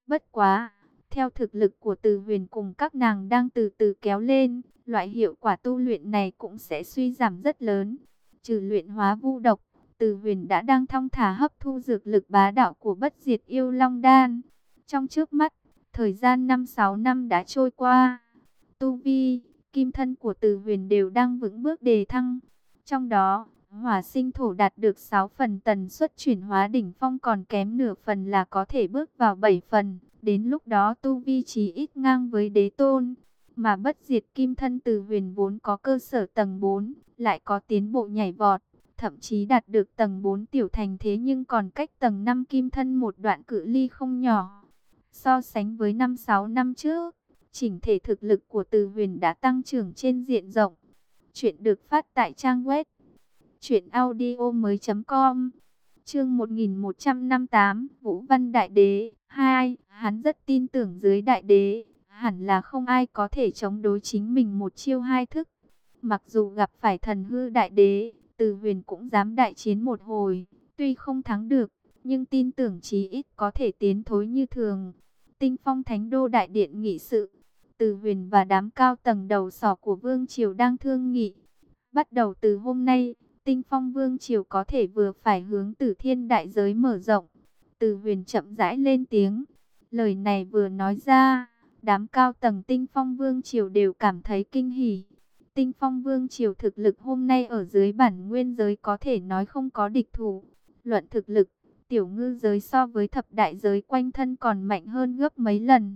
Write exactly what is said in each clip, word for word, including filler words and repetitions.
Bất quá, theo thực lực của Từ Huyền cùng các nàng đang từ từ kéo lên, loại hiệu quả tu luyện này cũng sẽ suy giảm rất lớn. Trừ luyện hóa vu độc, Từ Huyền đã đang thong thả hấp thu dược lực bá đạo của Bất Diệt Yêu Long Đan. Trong trước mắt, thời gian năm sáu năm đã trôi qua. Tu vi, kim thân của Từ Huyền đều đang vững bước đề thăng. Trong đó, hỏa sinh thổ đạt được sáu phần, tần suất chuyển hóa đỉnh phong còn kém nửa phần là có thể bước vào bảy phần. Đến lúc đó tu vi chí ít ngang với đế tôn. Mà Bất Diệt kim thân Từ Huyền vốn có cơ sở tầng bốn, lại có tiến bộ nhảy vọt, thậm chí đạt được tầng bốn tiểu thành, thế nhưng còn cách tầng năm kim thân một đoạn cự ly không nhỏ. So sánh với năm sáu năm trước, chỉnh thể thực lực của Từ Huyền đã tăng trưởng trên diện rộng. Chuyện được phát tại trang web truyện audio mới chấm com. Chương một nghìn một trăm năm mươi tám, Vũ Văn Đại Đế hai. Hắn rất tin tưởng dưới Đại Đế, hẳn là không ai có thể chống đối chính mình một chiêu hai thức. Mặc dù gặp phải thần hư Đại Đế, Từ Huyền cũng dám đại chiến một hồi. Tuy không thắng được, nhưng tin tưởng chí ít có thể tiến thối như thường. Tinh Phong Thánh Đô Đại Điện nghị sự, Từ Huyền và đám cao tầng đầu sỏ của Vương Triều đang thương nghị. Bắt đầu từ hôm nay, Tinh Phong Vương Triều có thể vừa phải hướng Tử Thiên đại giới mở rộng. Từ Huyền chậm rãi lên tiếng. Lời này vừa nói ra, đám cao tầng Tinh Phong Vương Triều đều cảm thấy kinh hỉ. Tinh Phong Vương Triều thực lực hôm nay ở dưới bản nguyên giới có thể nói không có địch thủ. Luận thực lực, tiểu ngư giới so với thập đại giới quanh thân còn mạnh hơn gấp mấy lần.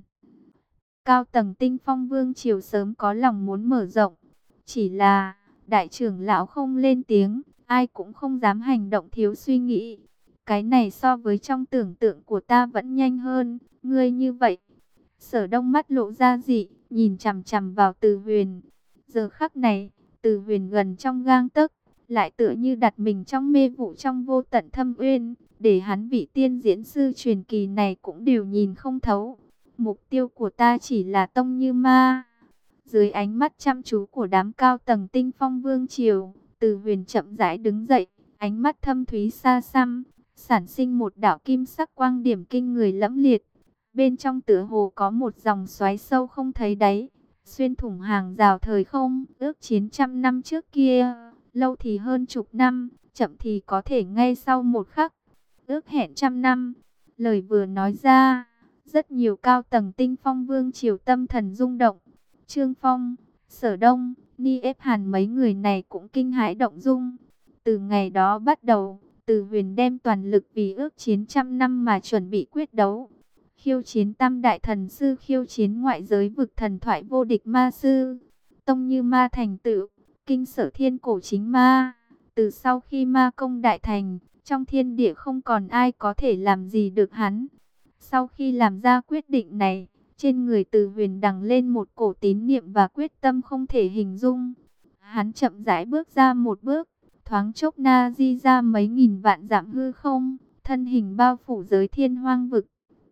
Cao tầng Tinh Phong Vương Triều sớm có lòng muốn mở rộng. Chỉ là đại trưởng lão không lên tiếng, ai cũng không dám hành động thiếu suy nghĩ. Cái này so với trong tưởng tượng của ta vẫn nhanh hơn, ngươi như vậy. Sở Đông mắt lộ ra dị, nhìn chằm chằm vào Từ Huyền. Giờ khắc này, Từ Huyền gần trong gang tấc, lại tựa như đặt mình trong mê vụ trong vô tận thâm uyên, để hắn vị tiên diễn sư truyền kỳ này cũng đều nhìn không thấu. Mục tiêu của ta chỉ là Tông Như Ma. Dưới ánh mắt chăm chú của đám cao tầng Tinh Phong Vương Triều, Từ Huyền chậm rãi đứng dậy, ánh mắt thâm thúy xa xăm, sản sinh một đạo kim sắc quang điểm kinh người lẫm liệt. Bên trong tựa hồ có một dòng xoáy sâu không thấy đáy, xuyên thủng hàng rào thời không, ước chiến trăm năm trước kia, lâu thì hơn chục năm, chậm thì có thể ngay sau một khắc, ước hẹn trăm năm. Lời vừa nói ra, rất nhiều cao tầng Tinh Phong Vương Triều tâm thần rung động. Trương Phong, Sở Đông, Ni Ép Hàn mấy người này cũng kinh hãi động dung. Từ ngày đó bắt đầu, Từ Huyền đem toàn lực vì ước chiến trăm năm mà chuẩn bị quyết đấu. Khiêu chiến tam đại thần sư, khiêu chiến ngoại giới vực thần thoại vô địch ma sư. Tông Như Ma thành tựu, kinh sở thiên cổ chính ma. Từ sau khi ma công đại thành, trong thiên địa không còn ai có thể làm gì được hắn. Sau khi làm ra quyết định này, trên người Từ Huyền đằng lên một cổ tín niệm và quyết tâm không thể hình dung. Hắn chậm rãi bước ra một bước, thoáng chốc na di ra mấy nghìn vạn dặm hư không, thân hình bao phủ giới thiên hoang vực.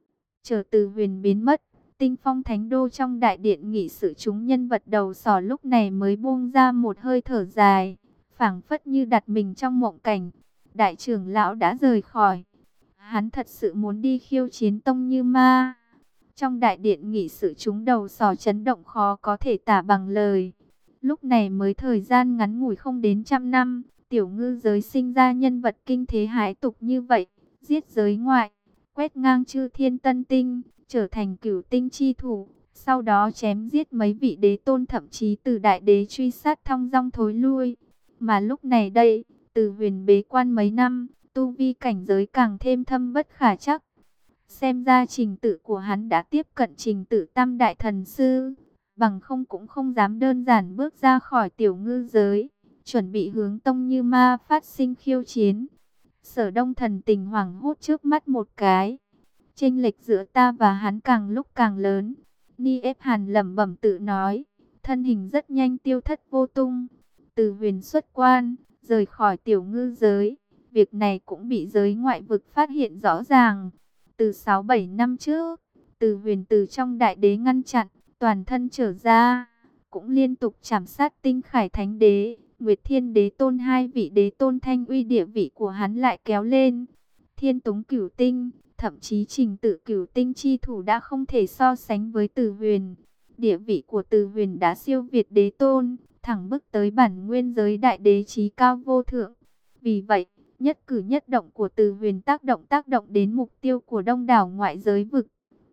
Chờ Từ Huyền biến mất, Tinh Phong Thánh Đô trong đại điện nghị sự chúng nhân vật đầu sỏ lúc này mới buông ra một hơi thở dài, phảng phất như đặt mình trong mộng cảnh. Đại trưởng lão đã rời khỏi. Hắn thật sự muốn đi khiêu chiến Tông Như Ma. Trong đại điện nghị sự chúng đầu sỏ chấn động khó có thể tả bằng lời. Lúc này mới thời gian ngắn ngủi không đến trăm năm, tiểu ngư giới sinh ra nhân vật kinh thế hãi tục như vậy, giết giới ngoại, quét ngang chư thiên tân tinh, trở thành cửu tinh chi thủ, sau đó chém giết mấy vị đế tôn, thậm chí từ đại đế truy sát thong dong thối lui. Mà lúc này đây, Từ Huyền bế quan mấy năm, tu vi cảnh giới càng thêm thâm bất khả trắc. Xem ra trình tự của hắn đã tiếp cận trình tự tam đại thần sư, bằng không cũng không dám đơn giản bước ra khỏi tiểu ngư giới, chuẩn bị hướng Tông Như Ma phát sinh khiêu chiến. Sở Đông thần tình hoảng hốt trước mắt một cái. Chênh lệch giữa ta và hắn càng lúc càng lớn. Ni Ép Hàn lẩm bẩm tự nói, thân hình rất nhanh tiêu thất vô tung. Từ Huyền xuất quan, rời khỏi tiểu ngư giới. Việc này cũng bị giới ngoại vực phát hiện rõ ràng. Từ sáu bảy năm trước, Từ Huyền từ trong đại đế ngăn chặn, toàn thân trở ra, cũng liên tục chảm sát Tinh Khải Thánh Đế, Nguyệt Thiên Đế Tôn, hai vị đế tôn, thanh uy địa vị của hắn lại kéo lên. Thiên Túng Cửu Tinh, Thậm chí trình tự cửu tinh chi thủ đã không thể so sánh với Từ Huyền. Địa vị của Từ Huyền đã siêu việt đế tôn, thẳng bước tới bản nguyên giới đại đế chí cao vô thượng. Vì vậy, nhất cử nhất động của Từ Huyền tác động tác động đến mục tiêu của đông đảo ngoại giới vực.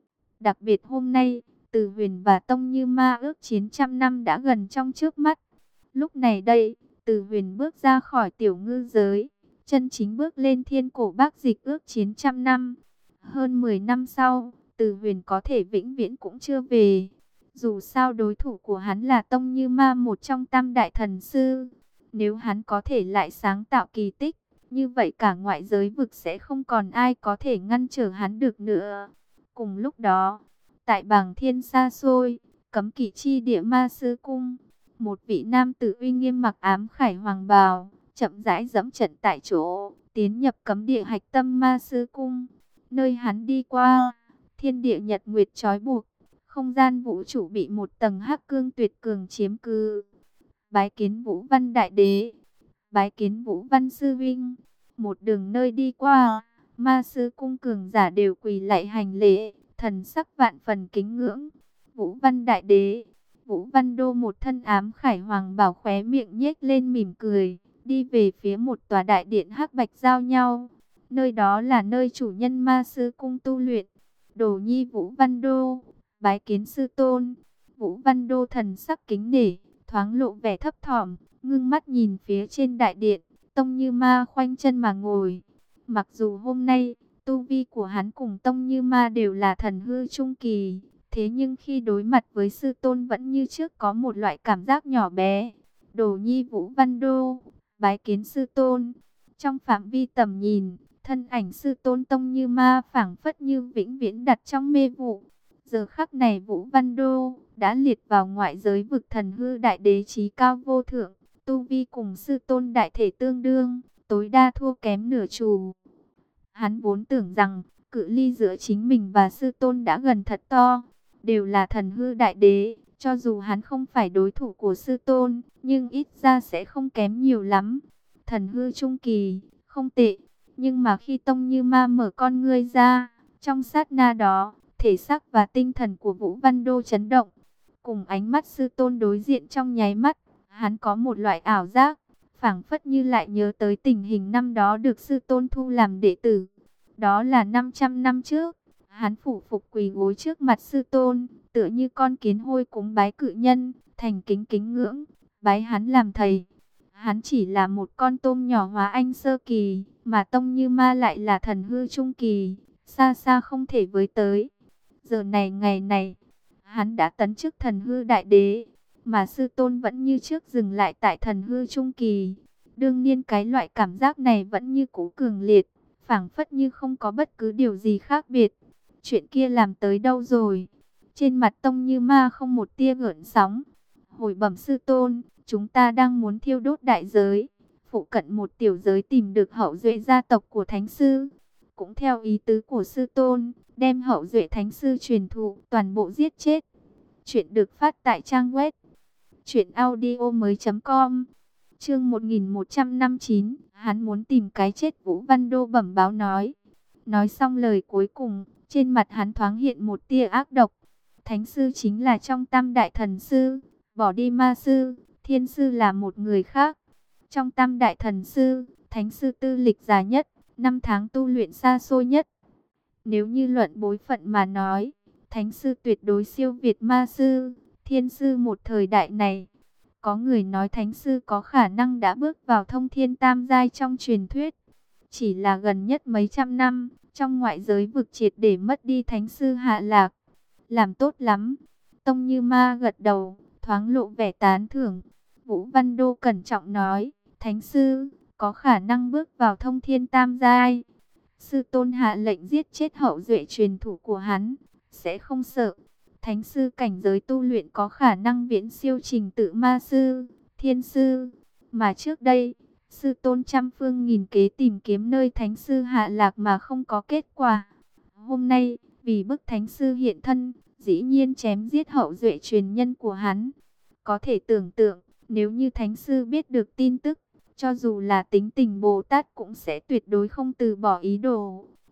Đặc biệt hôm nay, Từ Huyền và Tông Như Ma ước chiến trăm năm đã gần trong trước mắt. Lúc này đây, Từ Huyền bước ra khỏi tiểu ngư giới, chân chính bước lên thiên cổ bác dịch ước chiến trăm năm. Hơn mười năm sau, Từ Huyền có thể vĩnh viễn cũng chưa về. Dù sao đối thủ của hắn là Tông Như Ma, một trong tam đại thần sư. Nếu hắn có thể lại sáng tạo kỳ tích, như vậy cả ngoại giới vực sẽ không còn ai có thể ngăn trở hắn được nữa. Cùng lúc đó, tại bảng thiên xa xôi, cấm kỵ chi địa Ma Sư Cung, một vị nam tử uy nghiêm mặc ám khải hoàng bào, chậm rãi dẫm trận tại chỗ, tiến nhập cấm địa hạch tâm Ma Sư Cung. Nơi hắn đi qua, thiên địa nhật nguyệt trói buộc, không gian vũ trụ bị một tầng hắc cương tuyệt cường chiếm cứ. Bái kiến Vũ Văn Đại Đế, bái kiến Vũ Văn Sư Vinh. Một đường nơi đi qua, Ma Sư Cung cường giả đều quỳ lạy hành lễ, thần sắc vạn phần kính ngưỡng. Vũ Văn Đại Đế, Vũ Văn Đô một thân ám khải hoàng bảo, khóe miệng nhếch lên mỉm cười, đi về phía một tòa đại điện hắc bạch giao nhau. Nơi đó là nơi chủ nhân Ma Sư Cung tu luyện. Đồ nhi Vũ Văn Đô, bái kiến sư tôn. Vũ Văn Đô thần sắc kính nể, thoáng lộ vẻ thấp thỏm, ngưng mắt nhìn phía trên đại điện. Tông Như Ma khoanh chân mà ngồi. Mặc dù hôm nay, tu vi của hắn cùng Tông Như Ma đều là thần hư trung kỳ, thế nhưng khi đối mặt với sư tôn vẫn như trước có một loại cảm giác nhỏ bé. Đồ nhi Vũ Văn Đô, bái kiến sư tôn. Trong phạm vi tầm nhìn, thân ảnh sư tôn Tông Như Ma phảng phất như vĩnh viễn đặt trong mê vụ. Giờ khắc này Vũ Văn Đô đã liệt vào ngoại giới vực thần hư đại đế chí cao vô thượng, tu vi cùng sư tôn đại thể tương đương, tối đa thua kém nửa chủ. Hắn vốn tưởng rằng cự ly giữa chính mình và sư tôn đã gần thật to, đều là thần hư đại đế, cho dù hắn không phải đối thủ của sư tôn, nhưng ít ra sẽ không kém nhiều lắm. Thần hư trung kỳ, không tệ, nhưng mà khi Tông Như Ma mở con ngươi ra, trong sát na đó, thể xác và tinh thần của Vũ Văn Đô chấn động. Cùng ánh mắt sư tôn đối diện trong nháy mắt, hắn có một loại ảo giác, phảng phất như lại nhớ tới tình hình năm đó được sư tôn thu làm đệ tử. Đó là năm trăm năm trước, hắn phủ phục quỳ gối trước mặt sư tôn, tựa như con kiến hôi cúng bái cự nhân, thành kính kính ngưỡng, bái hắn làm thầy. Hắn chỉ là một con tôm nhỏ hóa anh sơ kỳ, mà Tông Như Ma lại là thần hư trung kỳ, xa xa không thể với tới. Giờ này ngày này, hắn đã tấn chức thần hư đại đế, mà sư tôn vẫn như trước dừng lại tại thần hư trung kỳ. Đương nhiên cái loại cảm giác này vẫn như cũ cường liệt, phảng phất như không có bất cứ điều gì khác biệt. Chuyện kia làm tới đâu rồi? Trên mặt Tông Như Ma không một tia gợn sóng. Hồi bẩm sư tôn, chúng ta đang muốn thiêu đốt đại giới, phụ cận một tiểu giới tìm được hậu duệ gia tộc của thánh sư. Cũng theo ý tứ của sư tôn, đem hậu duệ thánh sư truyền thụ toàn bộ giết chết. Chuyện được phát tại trang web truyện audio mới chấm com. Chương một nghìn một trăm năm mươi chín, hắn muốn tìm cái chết. Vũ Văn Đô bẩm báo nói. Nói xong lời cuối cùng, trên mặt hắn thoáng hiện một tia ác độc. Thánh sư chính là trong tam đại thần sư, bỏ đi ma sư, thiên sư là một người khác. Trong tam đại thần sư, thánh sư tư lịch dài nhất, năm tháng tu luyện xa xôi nhất. Nếu như luận bối phận mà nói, thánh sư tuyệt đối siêu việt ma sư, thiên sư một thời đại này. Có người nói thánh sư có khả năng đã bước vào thông thiên tam giai trong truyền thuyết. Chỉ là gần nhất mấy trăm năm, trong ngoại giới vực triệt để mất đi thánh sư hạ lạc. Làm tốt lắm. Tông Như Ma gật đầu, thoáng lộ vẻ tán thưởng. Vũ Văn Đô cẩn trọng nói, thánh sư có khả năng bước vào thông thiên tam giai. Sư tôn hạ lệnh giết chết hậu duệ truyền thủ của hắn, sẽ không sợ. Thánh sư cảnh giới tu luyện có khả năng viễn siêu trình tự ma sư, thiên sư. Mà trước đây, sư tôn trăm phương nghìn kế tìm kiếm nơi thánh sư hạ lạc mà không có kết quả. Hôm nay, vì bức thánh sư hiện thân, dĩ nhiên chém giết hậu duệ truyền nhân của hắn. Có thể tưởng tượng, nếu như thánh sư biết được tin tức, cho dù là tính tình Bồ Tát cũng sẽ tuyệt đối không từ bỏ ý đồ.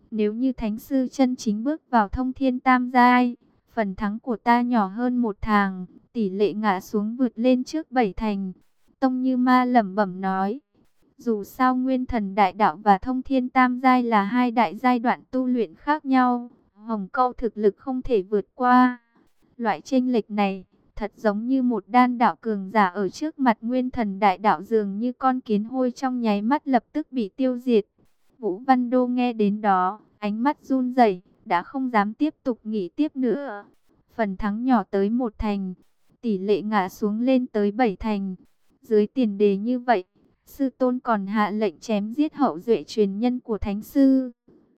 Nếu như thánh sư chân chính bước vào thông thiên tam giai, phần thắng của ta nhỏ hơn một thàng, tỷ lệ ngã xuống vượt lên trước bảy thành. Tông Như Ma lẩm bẩm nói. Dù sao Nguyên Thần Đại Đạo và Thông Thiên Tam Giai là hai đại giai đoạn tu luyện khác nhau, Hồng Câu thực lực không thể vượt qua. Loại chênh lệch này, thật giống như một đan đạo cường giả ở trước mặt Nguyên Thần Đại Đạo, dường như con kiến hôi trong nháy mắt lập tức bị tiêu diệt. Vũ Văn Đô nghe đến đó, ánh mắt run rẩy, đã không dám tiếp tục nghĩ tiếp nữa. Phần thắng nhỏ tới một thành, tỷ lệ ngã xuống lên tới bảy thành. Dưới tiền đề như vậy, sư tôn còn hạ lệnh chém giết hậu duệ truyền nhân của thánh sư.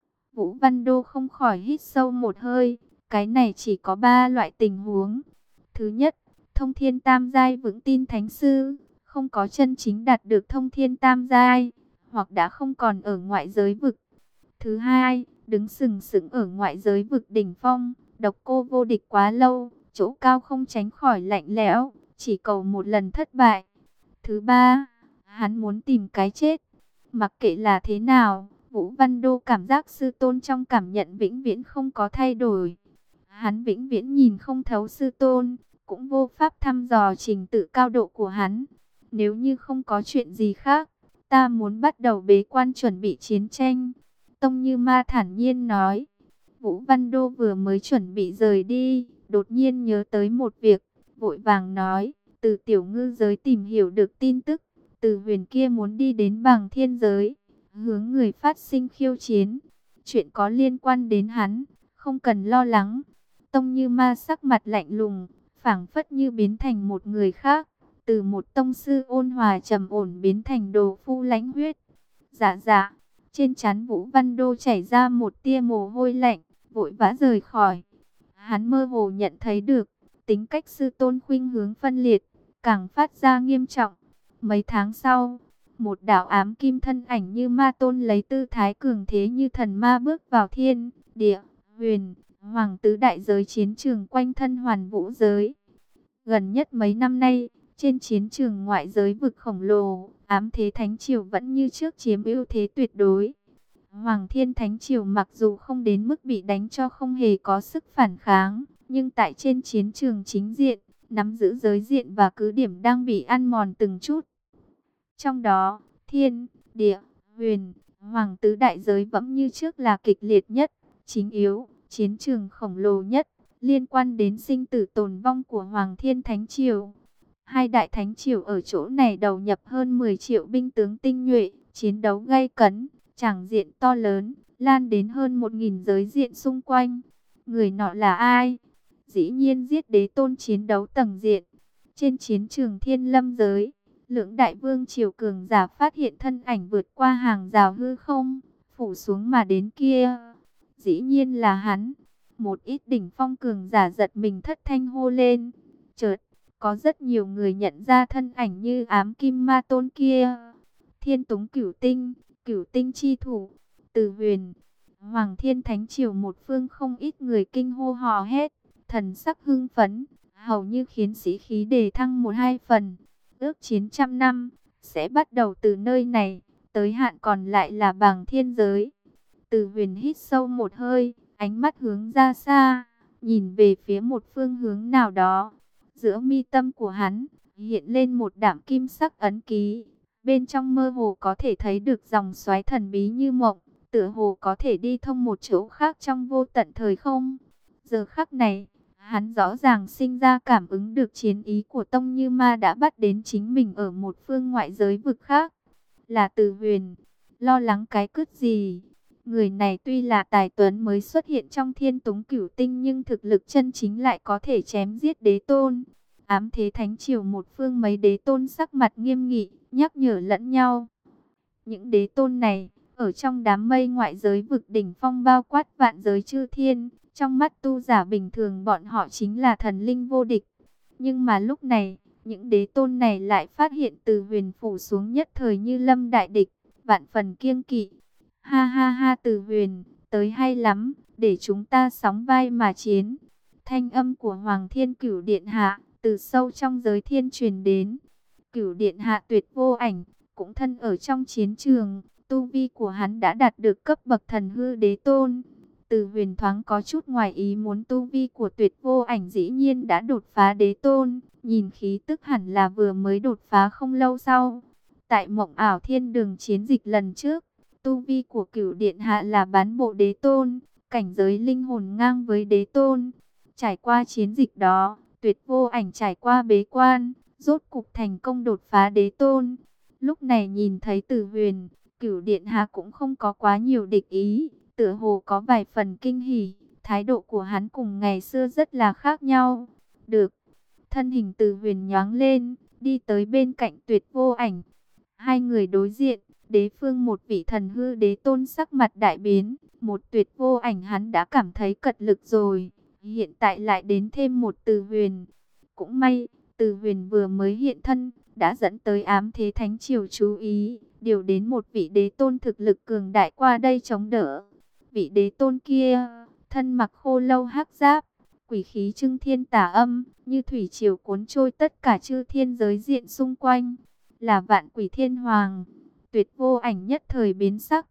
Vũ Văn Đô không khỏi hít sâu một hơi. Cái này chỉ có ba loại tình huống. Thứ nhất, thông thiên tam giai vững tin thánh sư, không có chân chính đạt được thông thiên tam giai, hoặc đã không còn ở ngoại giới vực. Thứ hai, đứng sừng sững ở ngoại giới vực đỉnh phong, độc cô vô địch quá lâu, chỗ cao không tránh khỏi lạnh lẽo, chỉ cầu một lần thất bại. Thứ ba, hắn muốn tìm cái chết. Mặc kệ là thế nào, Vũ Văn Đô cảm giác sư tôn trong cảm nhận vĩnh viễn không có thay đổi. Hắn vĩnh viễn nhìn không thấu sư tôn, cũng vô pháp thăm dò trình tự cao độ của hắn. Nếu như không có chuyện gì khác, ta muốn bắt đầu bế quan chuẩn bị chiến tranh. Tông Như Ma thản nhiên nói. Vũ Văn Đô vừa mới chuẩn bị rời đi, đột nhiên nhớ tới một việc, vội vàng nói. Từ tiểu ngư giới tìm hiểu được tin tức, Từ Huyền kia muốn đi đến Bàng Thiên giới, hướng người phát sinh khiêu chiến. Chuyện có liên quan đến hắn, không cần lo lắng. Tông Như Ma sắc mặt lạnh lùng, phảng phất như biến thành một người khác, từ một tông sư ôn hòa trầm ổn biến thành đồ phu lãnh huyết. Dạ dạ, trên trán Vũ Văn Đô chảy ra một tia mồ hôi lạnh, vội vã rời khỏi. Hắn mơ hồ nhận thấy được, tính cách sư tôn khuynh hướng phân liệt, càng phát ra nghiêm trọng. Mấy tháng sau, một đạo ám kim thân ảnh như ma tôn lấy tư thái cường thế như thần ma bước vào thiên, địa, huyền, hoàng tứ đại giới chiến trường quanh thân Hoàn Vũ giới. Gần nhất mấy năm nay, trên chiến trường ngoại giới vực khổng lồ, ám thế thánh triều vẫn như trước chiếm ưu thế tuyệt đối. Hoàng Thiên Thánh Triều mặc dù không đến mức bị đánh cho không hề có sức phản kháng, nhưng tại trên chiến trường chính diện, nắm giữ giới diện và cứ điểm đang bị ăn mòn từng chút. Trong đó, thiên, địa, huyền, hoàng tứ đại giới vẫn như trước là kịch liệt nhất, chính yếu, chiến trường khổng lồ nhất, liên quan đến sinh tử tồn vong của Hoàng Thiên Thánh Triều. Hai đại thánh triều ở chỗ này đầu nhập hơn mười triệu binh tướng tinh nhuệ, chiến đấu gay cấn, tràng diện to lớn, lan đến hơn một nghìn giới diện xung quanh. Người nọ là ai? Dĩ nhiên giết đế tôn chiến đấu tầng diện. Trên chiến trường Thiên Lâm giới, lưỡng đại vương triều cường giả phát hiện thân ảnh vượt qua hàng rào hư không, phủ xuống mà đến kia. Dĩ nhiên là hắn. Một ít đỉnh phong cường giả giật mình thất thanh hô lên. Chợt, có rất nhiều người nhận ra thân ảnh như ám kim ma tôn kia. Thiên Túng Cửu Tinh, Cửu Tinh chi thủ, Từ Huyền, Hoàng Thiên Thánh Triều một phương không ít người kinh hô hò hét, thần sắc hưng phấn, hầu như khiến sĩ khí đề thăng một hai phần. Ước chiến trăm năm, sẽ bắt đầu từ nơi này, tới hạn còn lại là Bàng Thiên giới. Từ Huyền hít sâu một hơi, ánh mắt hướng ra xa, nhìn về phía một phương hướng nào đó. Giữa mi tâm của hắn, hiện lên một đạm kim sắc ấn ký. Bên trong mơ hồ có thể thấy được dòng xoáy thần bí như mộng, tựa hồ có thể đi thông một chỗ khác trong vô tận thời không. Giờ khắc này, hắn rõ ràng sinh ra cảm ứng được chiến ý của Tông Như Ma đã bắt đến chính mình ở một phương ngoại giới vực khác. Là Từ Huyền, lo lắng cái cứt gì? Người này tuy là tài tuấn mới xuất hiện trong Thiên Túng Cửu Tinh, nhưng thực lực chân chính lại có thể chém giết đế tôn. Ám thế thánh triều một phương mấy đế tôn sắc mặt nghiêm nghị, nhắc nhở lẫn nhau. Những đế tôn này, ở trong đám mây ngoại giới vực đỉnh phong bao quát vạn giới chư thiên, trong mắt tu giả bình thường bọn họ chính là thần linh vô địch. Nhưng mà lúc này, những đế tôn này lại phát hiện Từ Huyền phủ xuống nhất thời như lâm đại địch, vạn phần kiêng kỵ. Ha ha ha, Từ Huyền, tới hay lắm, để chúng ta sóng vai mà chiến. Thanh âm của Hoàng Thiên Cửu Điện Hạ từ sâu trong giới thiên truyền đến. Cửu Điện Hạ tuyệt vô ảnh, cũng thân ở trong chiến trường, tu vi của hắn đã đạt được cấp bậc thần hư đế tôn. Từ Huyền thoáng có chút ngoài ý muốn, tu vi của Tuyệt Vô Ảnh dĩ nhiên đã đột phá đế tôn, nhìn khí tức hẳn là vừa mới đột phá không lâu sau. Tại Mộng Ảo Thiên Đường chiến dịch lần trước, tu vi của Cửu Điện Hạ là bán bộ đế tôn, cảnh giới linh hồn ngang với đế tôn. Trải qua chiến dịch đó, Tuyệt Vô Ảnh trải qua bế quan, rốt cục thành công đột phá đế tôn. Lúc này nhìn thấy Từ Huyền, Cửu Điện Hạ cũng không có quá nhiều địch ý, tựa hồ có vài phần kinh hỉ. Thái độ của hắn cùng ngày xưa rất là khác nhau. Được, thân hình Từ Huyền nhoáng lên, đi tới bên cạnh Tuyệt Vô Ảnh. Hai người đối diện, đế phương một vị thần hư đế tôn sắc mặt đại biến, một Tuyệt Vô Ảnh hắn đã cảm thấy cật lực rồi, hiện tại lại đến thêm một Từ Huyền. Cũng may, Từ Huyền vừa mới hiện thân, đã dẫn tới ám thế thánh triều chú ý, điều đến một vị đế tôn thực lực cường đại qua đây chống đỡ. Vị đế tôn kia, thân mặc khô lâu hắc giáp, quỷ khí trưng thiên tả âm, như thủy triều cuốn trôi tất cả chư thiên giới diện xung quanh, là Vạn Quỷ Thiên Hoàng. Tuyệt Vô Ảnh nhất thời biến sắc.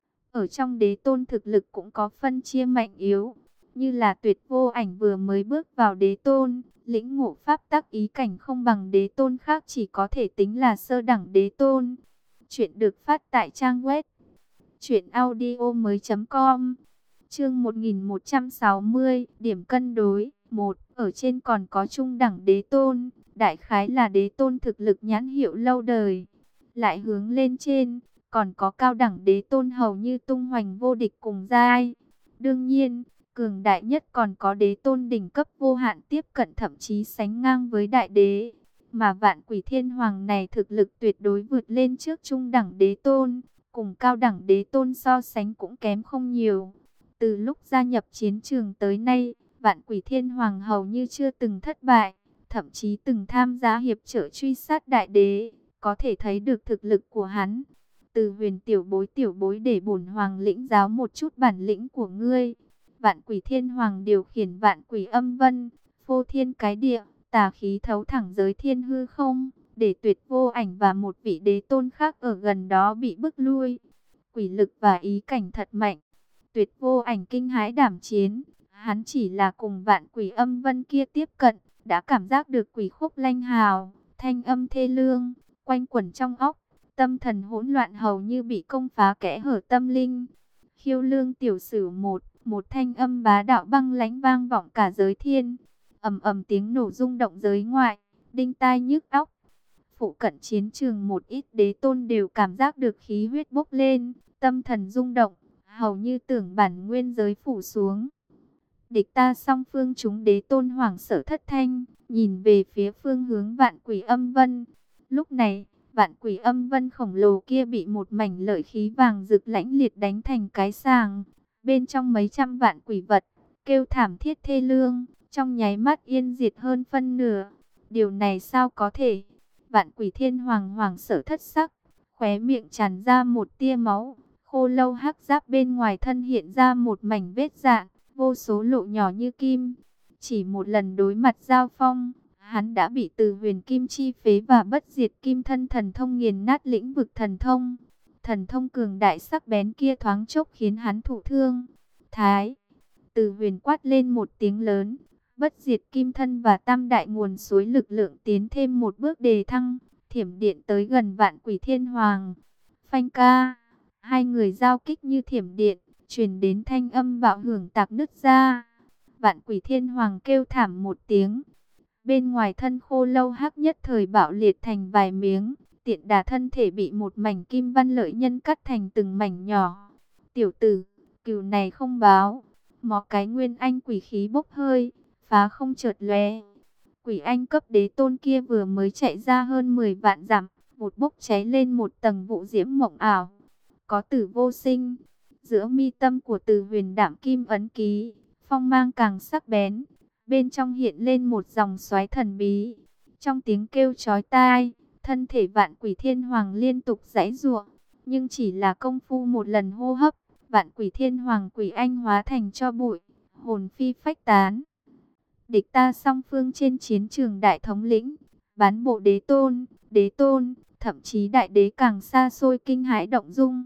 Ở trong đế tôn thực lực cũng có phân chia mạnh yếu, như là Tuyệt Vô Ảnh vừa mới bước vào đế tôn, lĩnh ngộ pháp tắc ý cảnh không bằng đế tôn khác, chỉ có thể tính là sơ đẳng đế tôn. Chuyện được phát tại trang web truyện audio mới chấm com. Chương một nghìn một trăm sáu mươi, điểm cân đối. Một, ở trên còn có trung đẳng đế tôn, đại khái là đế tôn thực lực nhãn hiệu lâu đời. Lại hướng lên trên, còn có cao đẳng đế tôn hầu như tung hoành vô địch cùng giai. Đương nhiên, cường đại nhất còn có đế tôn đỉnh cấp vô hạn tiếp cận, thậm chí sánh ngang với đại đế. Mà Vạn Quỷ Thiên Hoàng này thực lực tuyệt đối vượt lên trước trung đẳng đế tôn, cùng cao đẳng đế tôn so sánh cũng kém không nhiều. Từ lúc gia nhập chiến trường tới nay, Vạn Quỷ Thiên Hoàng hầu như chưa từng thất bại, thậm chí từng tham gia hiệp trợ truy sát đại đế, có thể thấy được thực lực của hắn. Từ Huyền tiểu bối tiểu bối, để bổn hoàng lĩnh giáo một chút bản lĩnh của ngươi. Vạn Quỷ Thiên Hoàng điều khiển vạn quỷ âm vân, phô thiên cái địa, tà khí thấu thẳng giới thiên hư không, để Tuyệt Vô Ảnh và một vị đế tôn khác ở gần đó bị bức lui. Quỷ lực và ý cảnh thật mạnh. Tuyệt Vô Ảnh kinh hãi đảm chiến, hắn chỉ là cùng vạn quỷ âm vân kia tiếp cận, đã cảm giác được quỷ khúc lanh hào, thanh âm thê lương, quanh quẩn trong óc, tâm thần hỗn loạn hầu như bị công phá kẽ hở tâm linh. Khiêu Lương tiểu sử một, một thanh âm bá đạo băng lãnh vang vọng cả giới thiên, ầm ầm tiếng nổ rung động giới ngoại, đinh tai nhức óc. Phụ cận chiến trường một ít đế tôn đều cảm giác được khí huyết bốc lên, tâm thần rung động, hầu như tưởng bản nguyên giới phủ xuống. Địch ta song phương chúng đế tôn hoảng sợ thất thanh, nhìn về phía phương hướng vạn quỷ âm vân. Lúc này, vạn quỷ âm vân khổng lồ kia bị một mảnh lợi khí vàng rực lãnh liệt đánh thành cái sàng. Bên trong mấy trăm vạn quỷ vật, kêu thảm thiết thê lương, trong nháy mắt yên diệt hơn phân nửa. Điều này sao có thể? Vạn Quỷ Thiên Hoàng hoảng sợ thất sắc, khóe miệng tràn ra một tia máu. Khô lâu hắc giáp bên ngoài thân hiện ra một mảnh vết rạn, vô số lỗ nhỏ như kim. Chỉ một lần đối mặt giao phong, hắn đã bị Từ Huyền kim chi phế và bất diệt kim thân thần thông nghiền nát lĩnh vực thần thông. Thần thông cường đại sắc bén kia thoáng chốc khiến hắn thụ thương. Thái, Từ Huyền quát lên một tiếng lớn, bất diệt kim thân và tam đại nguồn suối lực lượng tiến thêm một bước đề thăng, thiểm điện tới gần Vạn Quỷ Thiên Hoàng. Phanh ca, hai người giao kích như thiểm điện, truyền đến thanh âm bạo hưởng tạc nứt ra. Vạn Quỷ Thiên Hoàng kêu thảm một tiếng, bên ngoài thân khô lâu hắc nhất thời bạo liệt thành vài miếng, tiện đà thân thể bị một mảnh kim văn lợi nhân cắt thành từng mảnh nhỏ. Tiểu tử, cừu này không báo. Mó cái nguyên anh quỷ khí bốc hơi, phá không chợt lóe. Quỷ anh cấp đế tôn kia vừa mới chạy ra hơn mười vạn dặm, một bốc cháy lên một tầng vụ diễm mộng ảo. Có tử vô sinh, giữa mi tâm của Từ Huyền đảm kim ấn ký, phong mang càng sắc bén, bên trong hiện lên một dòng xoáy thần bí. Trong tiếng kêu chói tai, thân thể Vạn Quỷ Thiên Hoàng liên tục giãy giụa, nhưng chỉ là công phu một lần hô hấp, Vạn Quỷ Thiên Hoàng quỷ anh hóa thành tro bụi, hồn phi phách tán. Địch ta song phương trên chiến trường đại thống lĩnh, bán bộ đế tôn, đế tôn, thậm chí đại đế càng xa xôi kinh hãi động dung.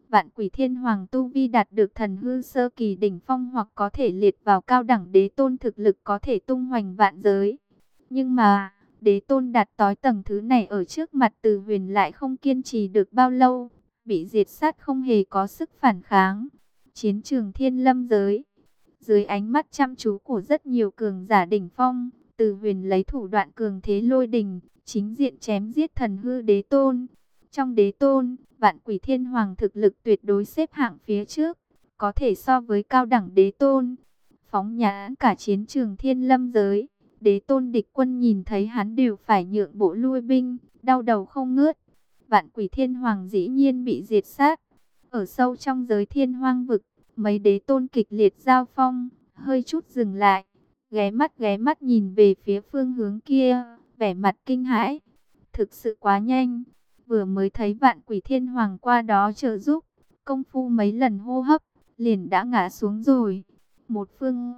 Vạn Quỷ Thiên Hoàng tu vi đạt được thần hư sơ kỳ đỉnh phong hoặc có thể liệt vào cao đẳng đế tôn, thực lực có thể tung hoành vạn giới. Nhưng mà, đế tôn đạt tới tầng thứ này ở trước mặt Từ Huyền lại không kiên trì được bao lâu, bị diệt sát không hề có sức phản kháng. Chiến trường Thiên Lâm giới, dưới ánh mắt chăm chú của rất nhiều cường giả đỉnh phong, Từ Huyền lấy thủ đoạn cường thế lôi đình, chính diện chém giết thần hư đế tôn. Trong đế tôn, Vạn Quỷ Thiên Hoàng thực lực tuyệt đối xếp hạng phía trước, có thể so với cao đẳng đế tôn. Phóng nhãn cả chiến trường Thiên Lâm giới, đế tôn địch quân nhìn thấy hắn đều phải nhượng bộ lui binh, đau đầu không ngớt. Vạn Quỷ Thiên Hoàng dĩ nhiên bị diệt sát. Ở sâu trong giới thiên hoang vực, mấy đế tôn kịch liệt giao phong, hơi chút dừng lại, ghé mắt ghé mắt nhìn về phía phương hướng kia, vẻ mặt kinh hãi. Thực sự quá nhanh, vừa mới thấy Vạn Quỷ Thiên Hoàng qua đó trợ giúp, công phu mấy lần hô hấp, liền đã ngã xuống rồi. Một phương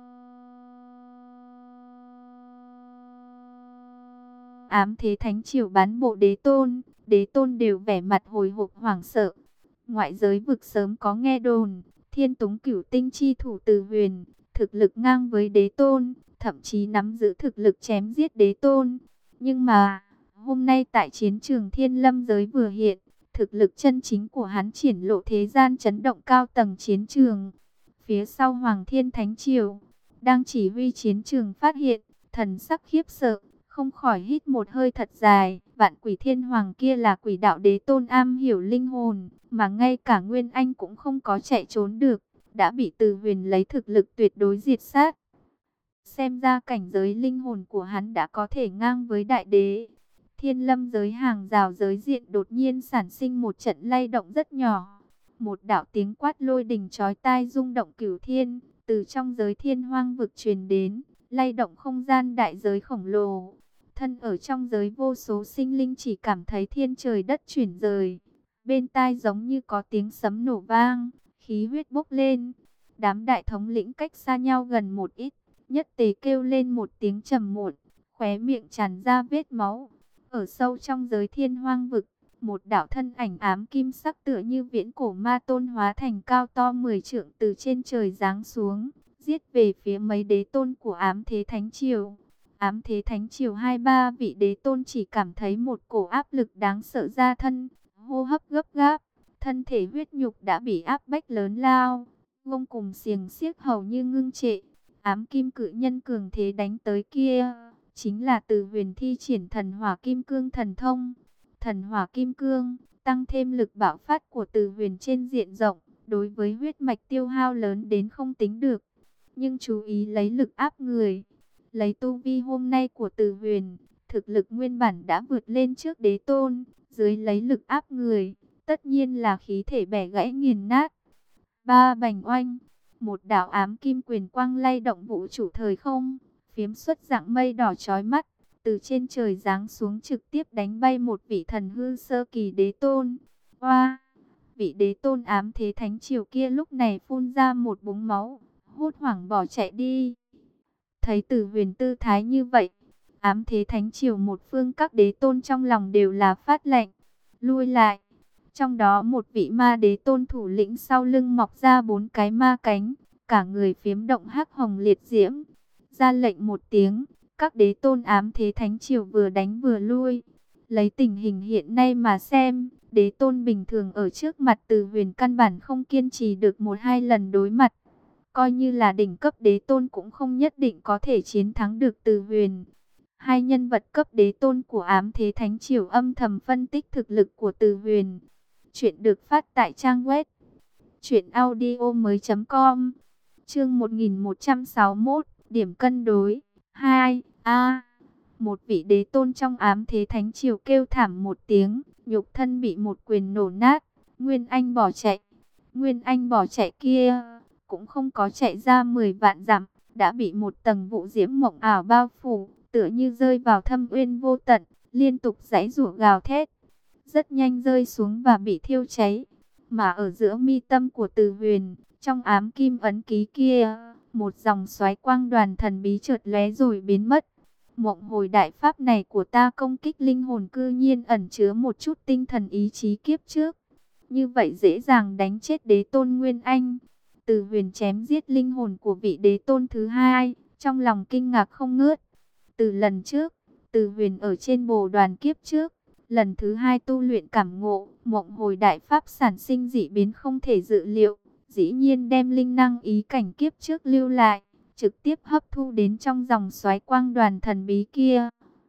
ám thế thánh triều bán bộ đế tôn, đế tôn đều vẻ mặt hồi hộp hoảng sợ. Ngoại giới vực sớm có nghe đồn, Thiên Túng Cửu Tinh chi thủ Từ Huyền, thực lực ngang với đế tôn, thậm chí nắm giữ thực lực chém giết đế tôn. Nhưng mà, hôm nay tại chiến trường Thiên Lâm giới vừa hiện, thực lực chân chính của hắn triển lộ thế gian chấn động cao tầng chiến trường. Phía sau Hoàng Thiên Thánh Triều, đang chỉ huy chiến trường phát hiện, thần sắc khiếp sợ, không khỏi hít một hơi thật dài. Vạn Quỷ Thiên Hoàng kia là quỷ đạo đế tôn am hiểu linh hồn, mà ngay cả Nguyên Anh cũng không có chạy trốn được, đã bị Từ Huyền lấy thực lực tuyệt đối diệt sát. Xem ra cảnh giới linh hồn của hắn đã có thể ngang với đại đế. Thiên Lâm giới hàng rào giới diện đột nhiên sản sinh một trận lay động rất nhỏ. Một đạo tiếng quát lôi đình chói tai rung động cửu thiên, từ trong giới thiên hoang vực truyền đến, lay động không gian đại giới khổng lồ. Thân ở trong giới vô số sinh linh chỉ cảm thấy thiên trời đất chuyển rời. Bên tai giống như có tiếng sấm nổ vang, khí huyết bốc lên. Đám đại thống lĩnh cách xa nhau gần một ít, nhất tề kêu lên một tiếng trầm muộn, khóe miệng tràn ra vết máu. Ở sâu trong giới thiên hoang vực, một đạo thân ảnh ám kim sắc tựa như viễn cổ ma tôn hóa thành cao to mười trượng từ trên trời giáng xuống, giết về phía mấy đế tôn của ám thế thánh triều. Ám thế thánh triều hai ba vị đế tôn chỉ cảm thấy một cổ áp lực đáng sợ ra thân, hô hấp gấp gáp, thân thể huyết nhục đã bị áp bách lớn lao, gông cùng xiềng xiếc hầu như ngưng trệ. Ám kim cự nhân cường thế đánh tới kia, chính là Từ Huyền thi triển thần hỏa kim cương thần thông. Thần hỏa kim cương, tăng thêm lực bạo phát của Từ Huyền trên diện rộng, đối với huyết mạch tiêu hao lớn đến không tính được. Nhưng chú ý lấy lực áp người. Lấy tu vi hôm nay của Từ Huyền, thực lực nguyên bản đã vượt lên trước đế tôn, dưới lấy lực áp người, tất nhiên là khí thể bẻ gãy nghiền nát. Ba bành oanh, một đạo ám kim quyền quang lay động vũ trụ thời không, phiếm xuất dạng mây đỏ chói mắt, từ trên trời giáng xuống trực tiếp đánh bay một vị thần hư sơ kỳ đế tôn. Oa, vị đế tôn ám thế thánh triều kia lúc này phun ra một búng máu, hốt hoảng bỏ chạy đi. Thấy Từ Huyền tư thái như vậy, ám thế thánh triều một phương các đế tôn trong lòng đều là phát lệnh, lui lại. Trong đó một vị ma đế tôn thủ lĩnh sau lưng mọc ra bốn cái ma cánh, cả người phiếm động hắc hồng liệt diễm. Ra lệnh một tiếng, các đế tôn ám thế thánh triều vừa đánh vừa lui. Lấy tình hình hiện nay mà xem, đế tôn bình thường ở trước mặt Từ Huyền căn bản không kiên trì được một hai lần đối mặt. Coi như là đỉnh cấp đế tôn cũng không nhất định có thể chiến thắng được Từ Huyền. Hai nhân vật cấp đế tôn của ám thế thánh triều âm thầm phân tích thực lực của Từ Huyền. Chuyện được phát tại trang web truyện audio mới chấm com. Chương một nghìn một trăm sáu mươi mốt, điểm cân đối. hai. A. Một vị đế tôn trong ám thế thánh triều kêu thảm một tiếng, nhục thân bị một quyền nổ nát, Nguyên Anh bỏ chạy. Nguyên Anh bỏ chạy kia cũng không có chạy ra mười vạn dặm, đã bị một tầng vũ diễm mộng ảo bao phủ, tựa như rơi vào thâm uyên vô tận, liên tục giãy giụa gào thét, rất nhanh rơi xuống và bị thiêu cháy. Mà ở giữa mi tâm của Từ Huyền, trong ám kim ấn ký kia, một dòng xoáy quang đoàn thần bí chợt lóe rồi biến mất. Mộng hồi đại pháp này của ta công kích linh hồn cư nhiên ẩn chứa một chút tinh thần ý chí kiếp trước. như vậy dễ dàng đánh chết đế tôn Nguyên Anh. Từ Huyền chém giết linh hồn của vị đế tôn thứ hai, trong lòng kinh ngạc không ngớt. Từ lần trước, Từ Huyền ở trên bồ đoàn kiếp trước, lần thứ hai tu luyện cảm ngộ, mộng hồi đại pháp sản sinh dị biến không thể dự liệu, dĩ nhiên đem linh năng ý cảnh kiếp trước lưu lại, trực tiếp hấp thu đến trong dòng xoáy quang đoàn thần bí kia.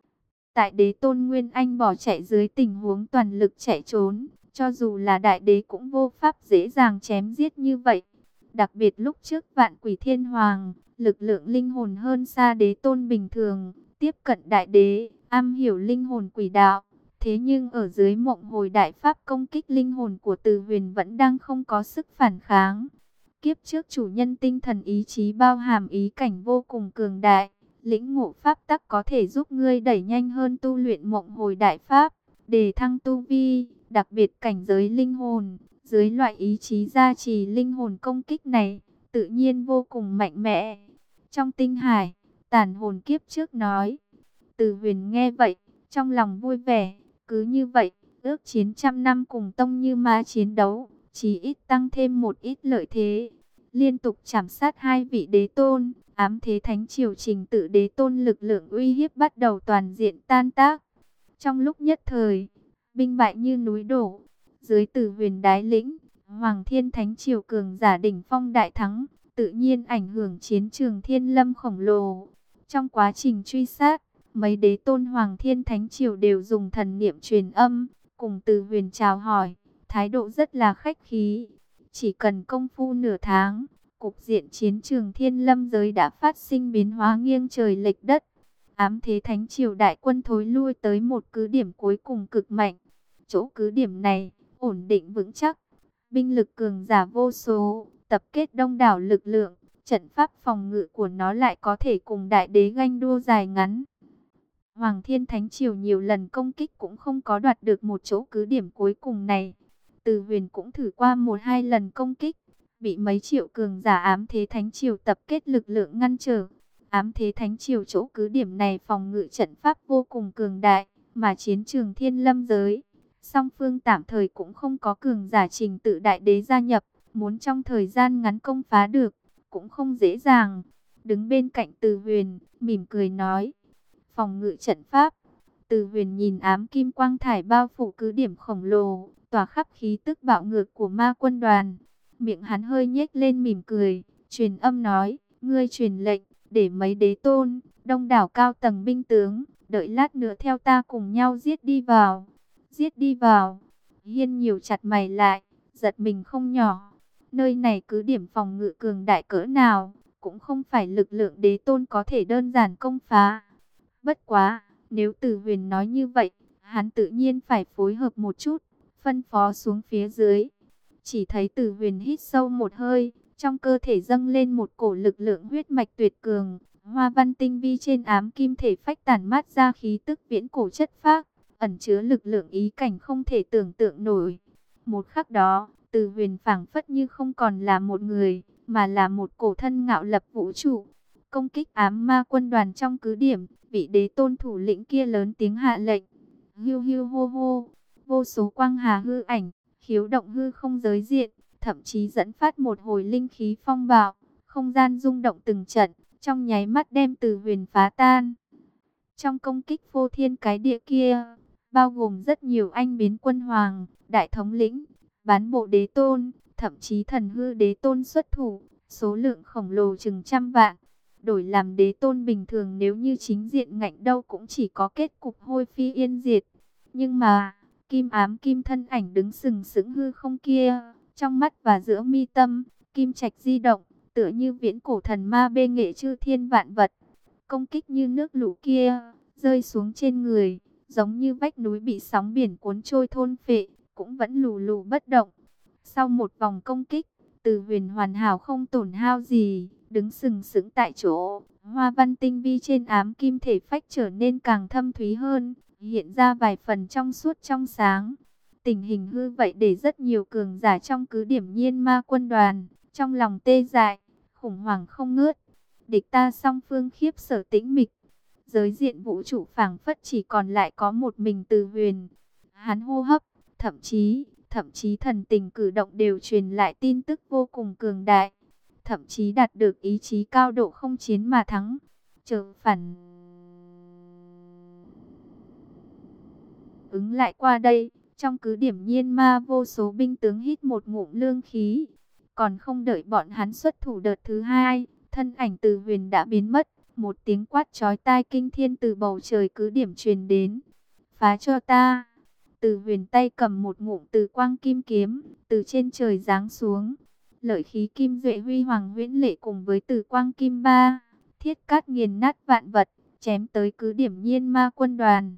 Tại đế tôn Nguyên Anh bỏ chạy dưới tình huống toàn lực chạy trốn, cho dù là đại đế cũng vô pháp dễ dàng chém giết như vậy. Đặc biệt lúc trước Vạn Quỷ Thiên Hoàng, lực lượng linh hồn hơn xa đế tôn bình thường, tiếp cận đại đế, am hiểu linh hồn quỷ đạo. Thế nhưng ở dưới mộng hồi đại pháp công kích linh hồn của Từ Huyền vẫn đang không có sức phản kháng. Kiếp trước chủ nhân tinh thần ý chí bao hàm ý cảnh vô cùng cường đại, lĩnh ngộ pháp tắc có thể giúp ngươi đẩy nhanh hơn tu luyện mộng hồi đại pháp, đề thăng tu vi, đặc biệt cảnh giới linh hồn. Dưới loại ý chí gia trì linh hồn công kích này, tự nhiên vô cùng mạnh mẽ. Trong tinh hải, tàn hồn kiếp trước nói. Từ Huyền nghe vậy, trong lòng vui vẻ. Cứ như vậy, ước chiến trăm năm cùng tông như ma chiến đấu, chỉ ít tăng thêm một ít lợi thế. Liên tục chảm sát hai vị đế tôn, ám thế thánh triều trình tự đế tôn lực lượng uy hiếp bắt đầu toàn diện tan tác. Trong lúc nhất thời, binh bại như núi đổ. Dưới Từ Huyền đái lĩnh, Hoàng Thiên Thánh Triều cường giả đỉnh phong đại thắng, tự nhiên ảnh hưởng chiến trường Thiên Lâm khổng lồ. Trong quá trình truy sát, mấy đế tôn Hoàng Thiên Thánh Triều đều dùng thần niệm truyền âm, cùng Từ Huyền chào hỏi, thái độ rất là khách khí. Chỉ cần công phu nửa tháng, cục diện chiến trường Thiên Lâm giới đã phát sinh biến hóa nghiêng trời lệch đất. Ám thế Thánh Triều đại quân thối lui tới một cứ điểm cuối cùng cực mạnh. Chỗ cứ điểm này ổn định vững chắc, binh lực cường giả vô số, tập kết đông đảo lực lượng, trận pháp phòng ngự của nó lại có thể cùng đại đế ganh đua dài ngắn. Hoàng Thiên Thánh Triều nhiều lần công kích cũng không có đoạt được một chỗ cứ điểm cuối cùng này. Từ Huyền cũng thử qua một hai lần công kích, bị mấy triệu cường giả ám thế Thánh Triều tập kết lực lượng ngăn trở. Ám thế Thánh Triều chỗ cứ điểm này phòng ngự trận pháp vô cùng cường đại, mà chiến trường Thiên Lâm giới, song phương tạm thời cũng không có cường giả trình tự đại đế gia nhập, muốn trong thời gian ngắn công phá được, cũng không dễ dàng. Đứng bên cạnh Từ Huyền, mỉm cười nói, phòng ngự trận pháp. Từ Huyền nhìn ám kim quang thải bao phủ cứ điểm khổng lồ, tỏa khắp khí tức bạo ngược của ma quân đoàn. Miệng hắn hơi nhếch lên mỉm cười, truyền âm nói, ngươi truyền lệnh, để mấy đế tôn, đông đảo cao tầng binh tướng, đợi lát nữa theo ta cùng nhau giết đi vào. Giết đi vào. Hiên nhiều chặt mày lại, giật mình không nhỏ. Nơi này cứ điểm phòng ngự cường đại cỡ nào, cũng không phải lực lượng đế tôn có thể đơn giản công phá. Bất quá, nếu Từ Huyền nói như vậy, hắn tự nhiên phải phối hợp một chút, phân phó xuống phía dưới. Chỉ thấy Từ Huyền hít sâu một hơi, trong cơ thể dâng lên một cổ lực lượng huyết mạch tuyệt cường, hoa văn tinh vi trên ám kim thể phách tản mát ra khí tức viễn cổ chất phác, ẩn chứa lực lượng ý cảnh không thể tưởng tượng nổi. Một khắc đó, Từ Huyền phảng phất như không còn là một người, mà là một cổ thân ngạo lập vũ trụ. Công kích ám ma quân đoàn trong cứ điểm, vị đế tôn thủ lĩnh kia lớn tiếng hạ lệnh. Hiu hiu hô hô, vô số quang hà hư ảnh, khiếu động hư không giới diện, thậm chí dẫn phát một hồi linh khí phong bạo, không gian rung động từng trận, trong nháy mắt đem Từ Huyền phá tan. Trong công kích phô thiên cái địa kia, bao gồm rất nhiều anh biến quân hoàng, đại thống lĩnh, bán bộ đế tôn, thậm chí thần hư đế tôn xuất thủ, số lượng khổng lồ chừng trăm vạn. Đổi làm đế tôn bình thường nếu như chính diện ngạnh đâu cũng chỉ có kết cục hôi phi yên diệt. Nhưng mà, kim ám kim thân ảnh đứng sừng sững hư không kia, trong mắt và giữa mi tâm, kim trạch di động, tựa như viễn cổ thần ma bê nghệ chư thiên vạn vật. Công kích như nước lũ kia, rơi xuống trên người, giống như vách núi bị sóng biển cuốn trôi thôn phệ, cũng vẫn lù lù bất động. Sau một vòng công kích, Từ Huyền hoàn hảo không tổn hao gì, đứng sừng sững tại chỗ. Hoa văn tinh vi trên ám kim thể phách trở nên càng thâm thúy hơn, hiện ra vài phần trong suốt trong sáng. Tình hình hư vậy để rất nhiều cường giả trong cứ điểm Nhiên Ma quân đoàn, trong lòng tê dại, khủng hoảng không ngớt. Địch ta song phương khiếp sở tĩnh mịch. Giới diện vũ trụ phảng phất chỉ còn lại có một mình Từ Huyền. Hắn hô hấp, thậm chí thậm chí thần tình cử động đều truyền lại tin tức vô cùng cường đại, thậm chí đạt được ý chí cao độ không chiến mà thắng. Chờ phản ứng lại qua đây, trong cứ điểm Nhiên Ma vô số binh tướng hít một ngụm lương khí. Còn không đợi bọn hắn xuất thủ đợt thứ hai, thân ảnh Từ Huyền đã biến mất. Một tiếng quát chói tai kinh thiên từ bầu trời cứ điểm truyền đến. Phá cho ta! Từ Huyền tay cầm một ngụm từ quang kim kiếm, từ trên trời giáng xuống. Lợi khí kim duệ huy hoàng huyễn lệ cùng với từ quang kim ba, thiết cát nghiền nát vạn vật, chém tới cứ điểm Nhiên Ma quân đoàn.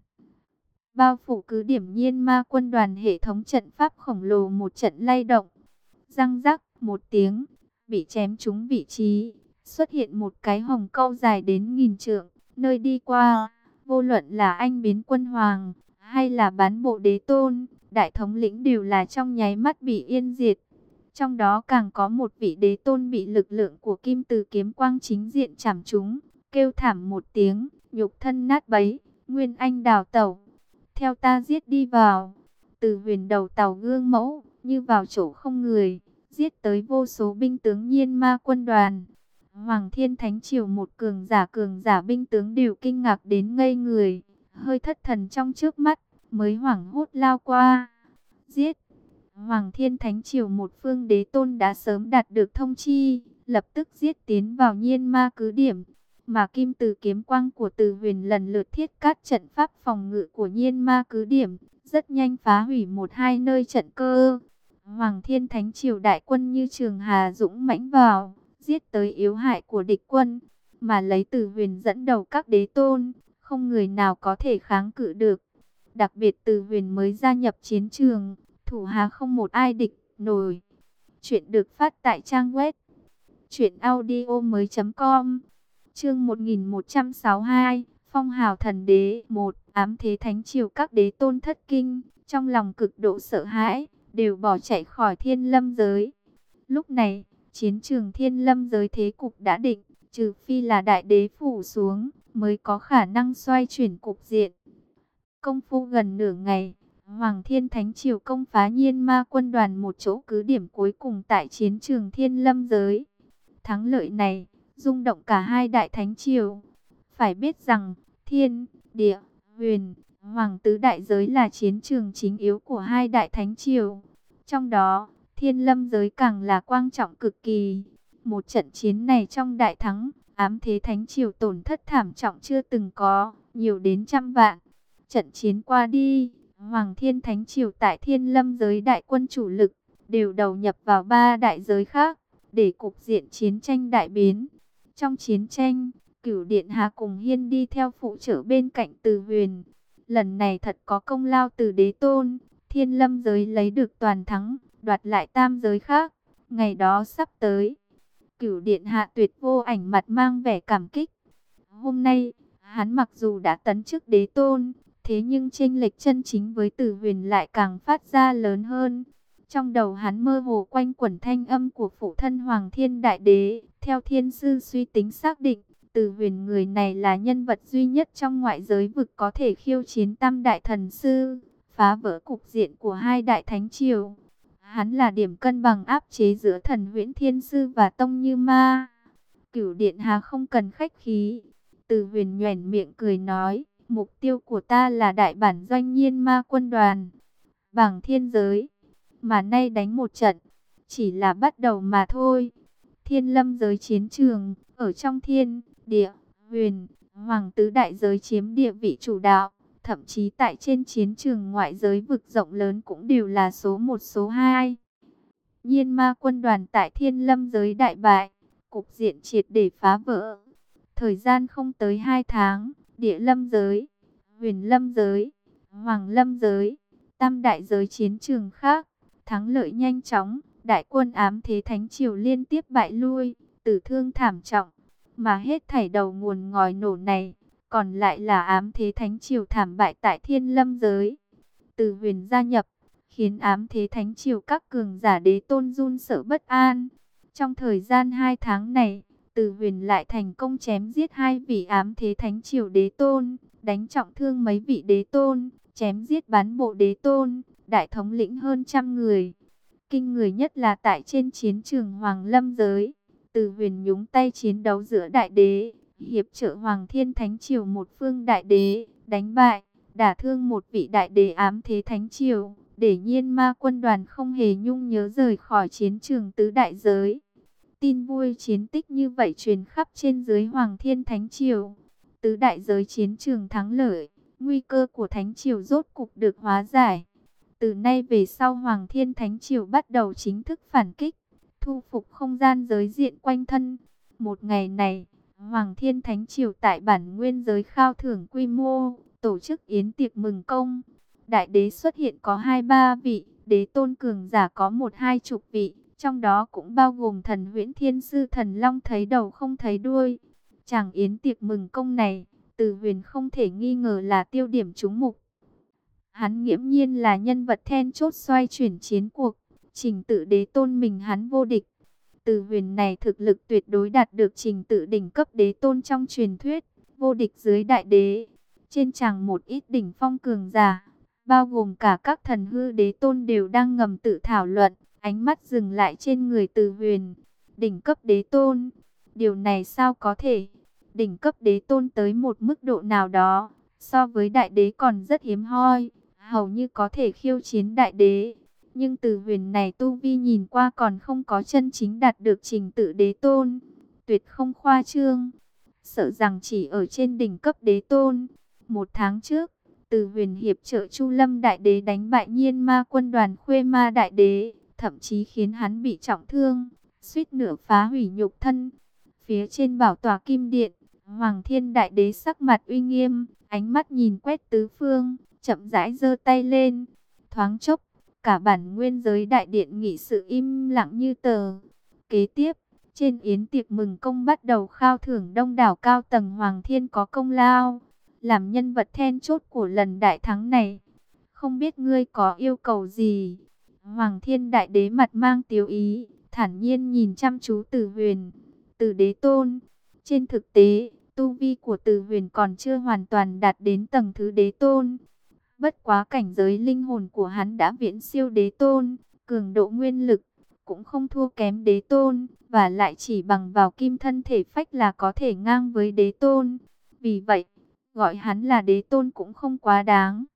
Bao phủ cứ điểm Nhiên Ma quân đoàn, hệ thống trận pháp khổng lồ một trận lay động. Răng rắc một tiếng, bị chém trúng vị trí, xuất hiện một cái hồng câu dài đến nghìn trượng, nơi đi qua, vô luận là anh biến quân hoàng, hay là bán bộ đế tôn, đại thống lĩnh đều là trong nháy mắt bị yên diệt. Trong đó càng có một vị đế tôn bị lực lượng của kim từ kiếm quang chính diện chảm trúng, kêu thảm một tiếng, nhục thân nát bấy, nguyên anh đào tẩu. Theo ta giết đi vào. Từ Huyền đầu tàu gương mẫu, như vào chỗ không người, giết tới vô số binh tướng Nhiên Ma quân đoàn. Hoàng Thiên Thánh Triều một cường giả cường giả binh tướng đều kinh ngạc đến ngây người, hơi thất thần trong trước mắt, mới hoảng hốt lao qua. Giết! Hoàng Thiên Thánh Triều một phương đế tôn đã sớm đạt được thông chi, lập tức giết tiến vào Nhiên Ma cứ điểm. Mà kim từ kiếm quang của Từ Huyền lần lượt thiết cát trận pháp phòng ngự của Nhiên Ma cứ điểm, rất nhanh phá hủy một hai nơi trận cơ. Hoàng Thiên Thánh Triều đại quân như trường hà dũng mãnh vào, giết tới yếu hại của địch quân, mà lấy Từ Huyền dẫn đầu các đế tôn, không người nào có thể kháng cự được. Đặc biệt Từ Huyền mới gia nhập chiến trường, thủ hạ không một ai địch nổi. Chuyện được phát tại trang web truyện audio mới chấm com. Chương một nghìn một trăm sáu mươi hai, Phong hào thần đế. Một, ám thế thánh triều các đế tôn thất kinh, trong lòng cực độ sợ hãi, đều bỏ chạy khỏi Thiên Lâm giới. Lúc này, chiến trường Thiên Lâm giới thế cục đã định, trừ phi là đại đế phủ xuống, mới có khả năng xoay chuyển cục diện. Công phu gần nửa ngày, Hoàng Thiên Thánh Triều công phá Nhiên Ma quân đoàn một chỗ cứ điểm cuối cùng tại chiến trường Thiên Lâm giới. Thắng lợi này rung động cả hai đại thánh triều. Phải biết rằng, thiên, địa, huyền, hoàng tứ đại giới là chiến trường chính yếu của hai đại thánh triều. Trong đó, Thiên Lâm giới càng là quan trọng cực kỳ. Một trận chiến này trong đại thắng, ám thế thánh triều tổn thất thảm trọng chưa từng có, nhiều đến trăm vạn. Trận chiến qua đi, Hoàng Thiên Thánh Triều tại Thiên Lâm giới đại quân chủ lực, đều đầu nhập vào ba đại giới khác, để cục diện chiến tranh đại biến. Trong chiến tranh, Cửu Điện Hạ cùng Hiên đi theo phụ trợ bên cạnh Từ Huyền. Lần này thật có công lao từ đế tôn, Thiên Lâm giới lấy được toàn thắng, đoạt lại tam giới khác. Ngày đó sắp tới, Cửu Điện Hạ tuyệt vô ảnh mặt mang vẻ cảm kích. Hôm nay, hắn mặc dù đã tấn chức đế tôn, thế nhưng chênh lệch chân chính với Từ Huyền lại càng phát ra lớn hơn. Trong đầu hắn mơ hồ quanh quẩn thanh âm của phụ thân Hoàng Thiên Đại Đế. Theo thiên sư suy tính xác định, Từ Huyền người này là nhân vật duy nhất trong ngoại giới vực có thể khiêu chiến tam đại thần sư, phá vỡ cục diện của hai đại thánh triều. Hắn là điểm cân bằng áp chế giữa thần huyễn thiên sư và tông như ma. Cửu Điện Hạ không cần khách khí. Từ Huyền nhoẻn miệng cười nói, mục tiêu của ta là đại bản doanh Nhiên Ma quân đoàn, bảng thiên giới. Mà nay đánh một trận, chỉ là bắt đầu mà thôi. Thiên Lâm giới chiến trường, ở trong thiên, địa, huyền, hoàng tứ đại giới chiếm địa vị chủ đạo. Thậm chí tại trên chiến trường ngoại giới vực rộng lớn cũng đều là số một số hai. Nhiên Ma quân đoàn tại Thiên Lâm giới đại bại, cục diện triệt để phá vỡ. Thời gian không tới hai tháng, Địa Lâm giới, Huyền Lâm giới, Hoàng Lâm giới, tam đại giới chiến trường khác, thắng lợi nhanh chóng, đại quân ám thế thánh triều liên tiếp bại lui, tử thương thảm trọng. Mà hết thảy đầu nguồn ngòi nổ này, còn lại là ám thế thánh triều thảm bại tại Thiên Lâm giới. Từ Huyền gia nhập, khiến ám thế thánh triều các cường giả đế tôn run sợ bất an. Trong thời gian hai tháng này, Từ Huyền lại thành công chém giết hai vị ám thế thánh triều đế tôn, đánh trọng thương mấy vị đế tôn, chém giết bán bộ đế tôn, đại thống lĩnh hơn trăm người. Kinh người nhất là tại trên chiến trường Hoàng Lâm giới, Từ Huyền nhúng tay chiến đấu giữa đại đế, hiệp trợ Hoàng Thiên Thánh Triều một phương đại đế, đánh bại, đả thương một vị đại đế ám thế Thánh Triều, để Nhiên Ma quân đoàn không hề nhung nhớ rời khỏi chiến trường tứ đại giới. Tin vui chiến tích như vậy truyền khắp trên dưới Hoàng Thiên Thánh Triều. Tứ đại giới chiến trường thắng lợi, nguy cơ của Thánh Triều rốt cục được hóa giải. Từ nay về sau Hoàng Thiên Thánh Triều bắt đầu chính thức phản kích, thu phục không gian giới diện quanh thân. Một ngày này, Hoàng Thiên Thánh Triều tại bản nguyên giới khao thưởng quy mô, tổ chức yến tiệc mừng công. Đại đế xuất hiện có hai ba vị, đế tôn cường giả có một hai chục vị, trong đó cũng bao gồm thần Huyễn Thiên Sư Thần Long thấy đầu không thấy đuôi. Chàng yến tiệc mừng công này, Từ Huyền không thể nghi ngờ là tiêu điểm chú mục. Hắn nghiễm nhiên là nhân vật then chốt xoay chuyển chiến cuộc, trình tự đế tôn mình hắn vô địch. Từ Huyền này thực lực tuyệt đối đạt được trình tự đỉnh cấp đế tôn trong truyền thuyết, vô địch dưới đại đế. Trên chàng một ít đỉnh phong cường giả, bao gồm cả các thần hư đế tôn đều đang ngầm tự thảo luận, ánh mắt dừng lại trên người Từ Huyền. Đỉnh cấp đế tôn, điều này sao có thể? Đỉnh cấp đế tôn tới một mức độ nào đó, so với đại đế còn rất hiếm hoi, hầu như có thể khiêu chiến đại đế. Nhưng Từ Huyền này tu vi nhìn qua còn không có chân chính đạt được trình tự đế tôn, tuyệt không khoa trương. Sợ rằng chỉ ở trên đỉnh cấp đế tôn. Một tháng trước, Từ Huyền hiệp trợ Chu Lâm đại đế đánh bại Nhiên Ma quân đoàn Khuê Ma đại đế, thậm chí khiến hắn bị trọng thương, suýt nửa phá hủy nhục thân. Phía trên bảo tòa kim điện, Hoàng Thiên đại đế sắc mặt uy nghiêm, ánh mắt nhìn quét tứ phương, chậm rãi giơ tay lên. Thoáng chốc, cả bản nguyên giới đại điện nghị sự im lặng như tờ. Kế tiếp, trên yến tiệc mừng công bắt đầu khao thưởng đông đảo cao tầng Hoàng Thiên có công lao, làm nhân vật then chốt của lần đại thắng này. Không biết ngươi có yêu cầu gì? Hoàng Thiên đại đế mặt mang tiếu ý, thản nhiên nhìn chăm chú Từ Huyền. Từ đế tôn, trên thực tế, tu vi của Từ Huyền còn chưa hoàn toàn đạt đến tầng thứ đế tôn. Bất quá cảnh giới linh hồn của hắn đã viễn siêu đế tôn, cường độ nguyên lực cũng không thua kém đế tôn, và lại chỉ bằng vào kim thân thể phách là có thể ngang với đế tôn. Vì vậy, gọi hắn là đế tôn cũng không quá đáng.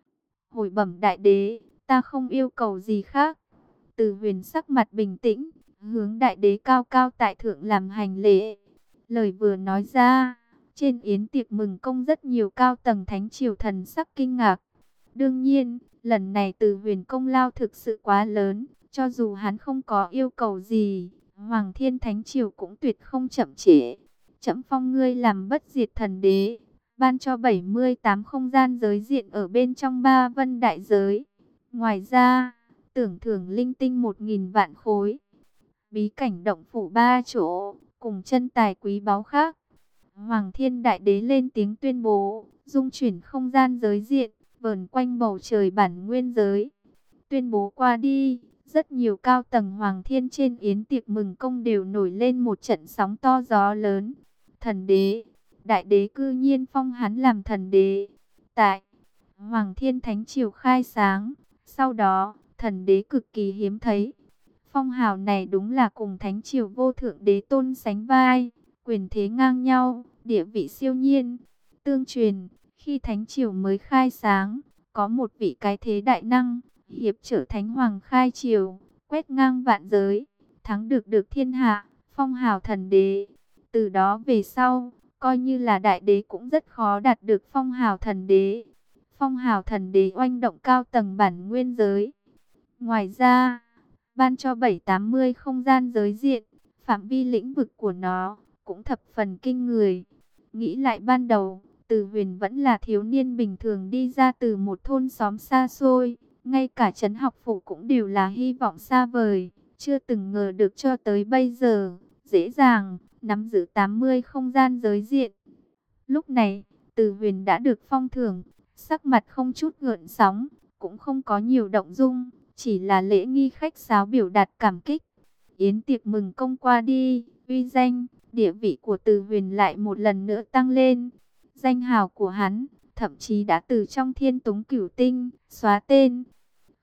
Hồi bẩm đại đế, ta không yêu cầu gì khác. Từ Huyền sắc mặt bình tĩnh, hướng đại đế cao cao tại thượng làm hành lễ. Lời vừa nói ra, trên yến tiệc mừng công rất nhiều cao tầng thánh triều thần sắc kinh ngạc. Đương nhiên, lần này Từ Huyền công lao thực sự quá lớn, cho dù hắn không có yêu cầu gì, Hoàng Thiên Thánh Triều cũng tuyệt không chậm trễ. Trẫm phong ngươi làm bất diệt thần đế, ban cho bảy mươi tám không gian giới diện ở bên trong ba vân đại giới. Ngoài ra, tưởng thưởng linh tinh một nghìn vạn khối, bí cảnh động phủ ba chỗ, cùng chân tài quý báu khác. Hoàng Thiên Đại Đế lên tiếng tuyên bố, dung chuyển không gian giới diện, vờn quanh bầu trời bản nguyên giới. Tuyên bố qua đi, rất nhiều cao tầng Hoàng Thiên trên yến tiệc mừng công đều nổi lên một trận sóng to gió lớn. Thần đế, Đại Đế cư nhiên phong hắn làm thần đế. Tại Hoàng Thiên Thánh Triều khai sáng, sau đó, thần đế cực kỳ hiếm thấy. Phong hào này đúng là cùng Thánh Triều vô thượng đế tôn sánh vai, quyền thế ngang nhau, địa vị siêu nhiên. Tương truyền, khi Thánh Triều mới khai sáng, có một vị cái thế đại năng, hiệp trở Thánh Hoàng khai triều, quét ngang vạn giới, thắng được được thiên hạ, phong hào thần đế. Từ đó về sau, coi như là đại đế cũng rất khó đạt được phong hào thần đế. Phong hào thần đế oanh động cao tầng bản nguyên giới. Ngoài ra, ban cho bảy tám mươi không gian giới diện, phạm vi lĩnh vực của nó cũng thập phần kinh người. Nghĩ lại ban đầu, Từ Huyền vẫn là thiếu niên bình thường đi ra từ một thôn xóm xa xôi, ngay cả trấn học phủ cũng đều là hy vọng xa vời, chưa từng ngờ được cho tới bây giờ, dễ dàng nắm giữ tám mươi không gian giới diện. Lúc này, Từ Huyền đã được phong thưởng, sắc mặt không chút gợn sóng, cũng không có nhiều động dung, chỉ là lễ nghi khách sáo biểu đạt cảm kích. Yến tiệc mừng công qua đi, uy danh, địa vị của Từ Huyền lại một lần nữa tăng lên. Danh hào của hắn, thậm chí đã từ trong Thiên Túng Cửu Tinh, xóa tên.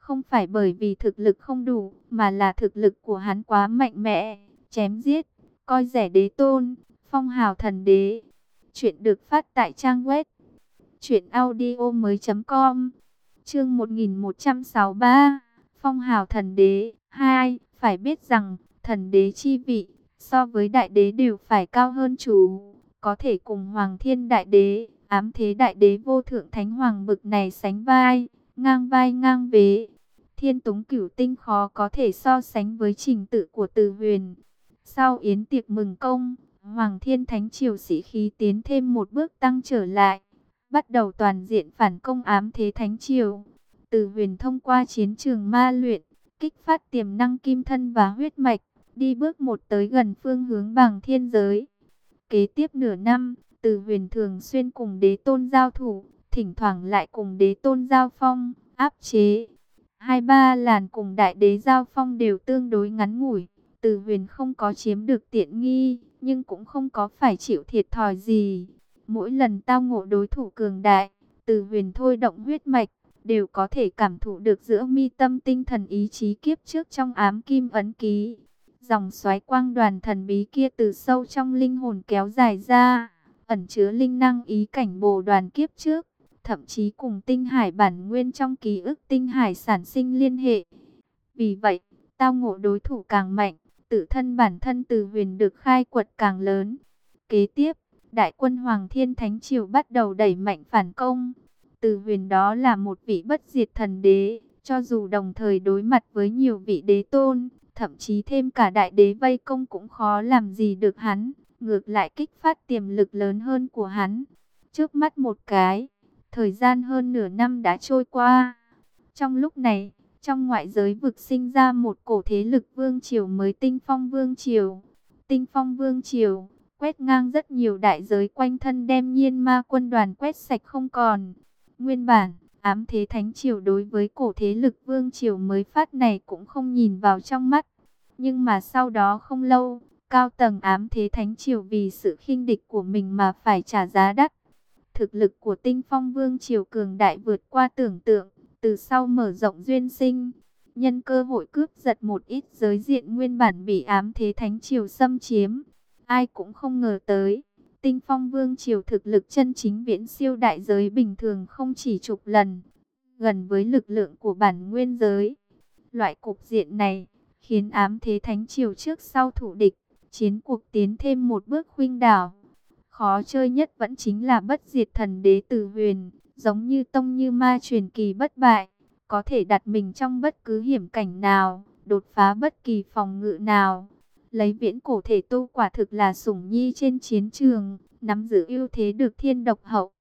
Không phải bởi vì thực lực không đủ, mà là thực lực của hắn quá mạnh mẽ, chém giết, coi rẻ đế tôn, phong hào thần đế. Chuyện được phát tại trang web truyện audio mới.com. Chương một nghìn một trăm sáu mươi ba, phong hào thần đế hai. Phải biết rằng, thần đế chi vị, so với đại đế đều phải cao hơn chú. Có thể cùng Hoàng Thiên Đại Đế, Ám Thế Đại Đế, Vô Thượng Thánh Hoàng bực này sánh vai, ngang vai ngang vế. Thiên Túng Cửu Tinh khó có thể so sánh với trình tự của Từ Huyền. Sau yến tiệc mừng công, Hoàng Thiên Thánh Triều sĩ khí tiến thêm một bước tăng trở lại, bắt đầu toàn diện phản công Ám Thế Thánh Triều. Từ Huyền thông qua chiến trường ma luyện, kích phát tiềm năng kim thân và huyết mạch, đi bước một tới gần phương hướng Bàng Thiên giới. Kế tiếp nửa năm, Từ Huyền thường xuyên cùng đế tôn giao thủ, thỉnh thoảng lại cùng đế tôn giao phong, áp chế. Hai ba làn cùng đại đế giao phong đều tương đối ngắn ngủi. Từ Huyền không có chiếm được tiện nghi, nhưng cũng không có phải chịu thiệt thòi gì. Mỗi lần tao ngộ đối thủ cường đại, Từ Huyền thôi động huyết mạch, đều có thể cảm thụ được giữa mi tâm tinh thần ý chí kiếp trước trong ám kim ấn ký. Dòng xoáy quang đoàn thần bí kia từ sâu trong linh hồn kéo dài ra, ẩn chứa linh năng ý cảnh bồ đoàn kiếp trước, thậm chí cùng tinh hải bản nguyên trong ký ức tinh hải sản sinh liên hệ. Vì vậy, tao ngộ đối thủ càng mạnh, tự thân bản thân Từ Huyền được khai quật càng lớn. Kế tiếp, đại quân Hoàng Thiên Thánh Triều bắt đầu đẩy mạnh phản công. Từ Huyền đó là một vị bất diệt thần đế, cho dù đồng thời đối mặt với nhiều vị đế tôn, thậm chí thêm cả đại đế vây công cũng khó làm gì được hắn, ngược lại kích phát tiềm lực lớn hơn của hắn. Trước mắt một cái, thời gian hơn nửa năm đã trôi qua. Trong lúc này, trong ngoại giới vực sinh ra một cổ thế lực vương triều mới, Tinh Phong Vương Triều. Tinh Phong Vương Triều quét ngang rất nhiều đại giới quanh thân, đem Nhiên Ma quân đoàn quét sạch không còn. Nguyên bản, Ám Thế Thánh Triều đối với cổ thế lực vương triều mới phát này cũng không nhìn vào trong mắt. Nhưng mà sau đó không lâu, cao tầng Ám Thế Thánh Triều vì sự khinh địch của mình mà phải trả giá đắt. Thực lực của Tinh Phong Vương Triều cường đại vượt qua tưởng tượng, từ sau mở rộng duyên sinh, nhân cơ hội cướp giật một ít giới diện nguyên bản bị Ám Thế Thánh Triều xâm chiếm. Ai cũng không ngờ tới, Tinh Phong Vương Triều thực lực chân chính viễn siêu đại giới bình thường không chỉ chục lần, gần với lực lượng của bản nguyên giới. Loại cục diện này khiến Ám Thế Thánh Triều trước sau thủ địch, chiến cuộc tiến thêm một bước khuynh đảo. Khó chơi nhất vẫn chính là bất diệt thần đế Từ Huyền, giống như tông như ma truyền kỳ bất bại, có thể đặt mình trong bất cứ hiểm cảnh nào, đột phá bất kỳ phòng ngự nào. Lấy viễn cổ thể tu quả thực là sủng nhi trên chiến trường, nắm giữ ưu thế được thiên độc hậu.